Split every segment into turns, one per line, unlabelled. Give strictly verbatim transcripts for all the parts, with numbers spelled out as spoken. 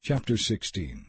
Chapter sixteen.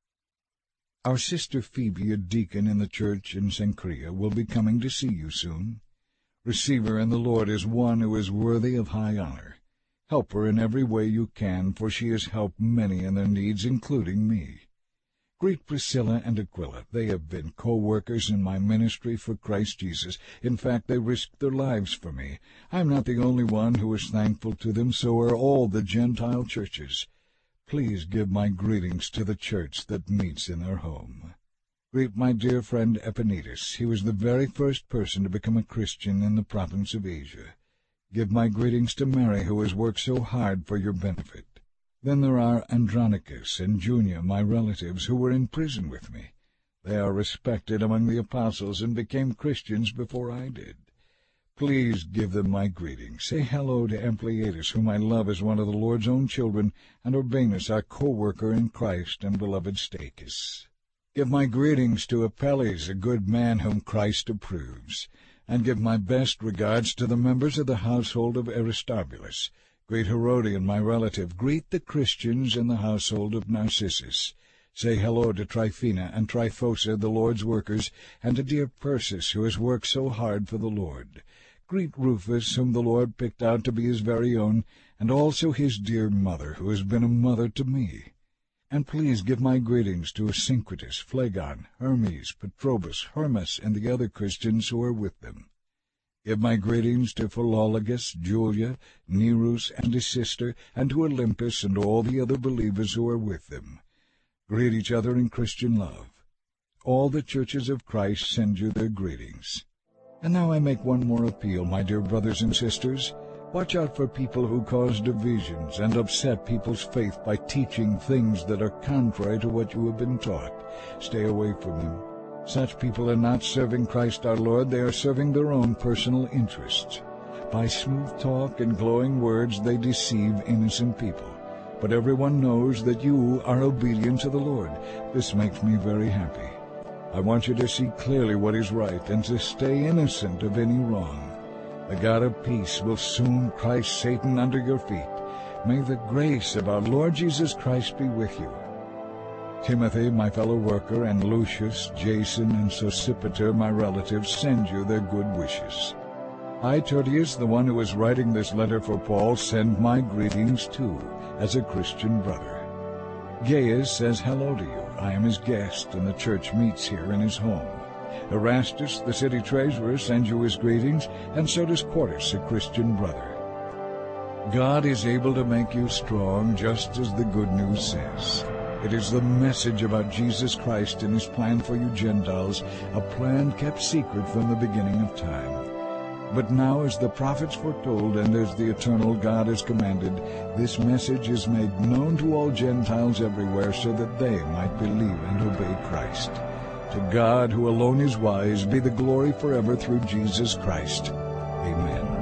Our sister Phoebe, a deacon in the church in Cenchrea, will be coming to see you soon. Receive her in the Lord as one who is worthy of high honor. Help her in every way you can, for she has helped many in their needs, including me. Greet Priscilla and Aquila. They have been co-workers in my ministry for Christ Jesus. In fact, they risked their lives for me. I am not the only one who is thankful to them, so are all the Gentile churches. Please give my greetings to the church that meets in their home. Greet my dear friend Epaenetus. He was the very first person to become a Christian in the province of Asia. Give my greetings to Mary, who has worked so hard for your benefit. Then there are Andronicus and Junia, my relatives, who were in prison with me. They are respected among the apostles and became Christians before I did. Please give them my greetings. Say hello to Ampliatus, whom I love as one of the Lord's own children, and Urbanus, our co-worker in Christ, and beloved Stachys. Give my greetings to Apelles, a good man whom Christ approves, and give my best regards to the members of the household of Aristobulus. Greet Herodion, my relative. Greet the Christians in the household of Narcissus. Say hello to Tryphena and Tryphosa, the Lord's workers, and to dear Persis, who has worked so hard for the Lord. Greet Rufus, whom the Lord picked out to be his very own, and also his dear mother, who has been a mother to me. And please give my greetings to Asyncritus, Phlegon, Hermes, Petrobus, Hermas, and the other Christians who are with them. Give my greetings to Philologus, Julia, Nerus, and his sister, and to Olympus and all the other believers who are with them. Greet each other in Christian love. All the churches of Christ send you their greetings. And now I make one more appeal, my dear brothers and sisters. Watch out for people who cause divisions and upset people's faith by teaching things that are contrary to what you have been taught. Stay away from them. Such people are not serving Christ our Lord, they are serving their own personal interests. By smooth talk and glowing words they deceive innocent people. But everyone knows that you are obedient to the Lord. This makes me very happy. I want you to see clearly what is right and to stay innocent of any wrong. The God of peace will soon crush Satan under your feet. May the grace of our Lord Jesus Christ be with you. Timothy, my fellow worker, and Lucius, Jason, and Sosipater, my relatives, send you their good wishes. I, Tertius, the one who is writing this letter for Paul, send my greetings too, as a Christian brother. Gaius says hello to you. I am his guest, and the church meets here in his home. Erastus, the city treasurer, sends you his greetings, and so does Quartus, a Christian brother. God is able to make you strong, just as the good news says. It is the message about Jesus Christ and his plan for you Gentiles, a plan kept secret from the beginning of time. But now, as the prophets foretold and as the eternal God has commanded, this message is made known to all Gentiles everywhere so that they might believe and obey Christ. To God, who alone is wise, be the glory forever through Jesus Christ. Amen.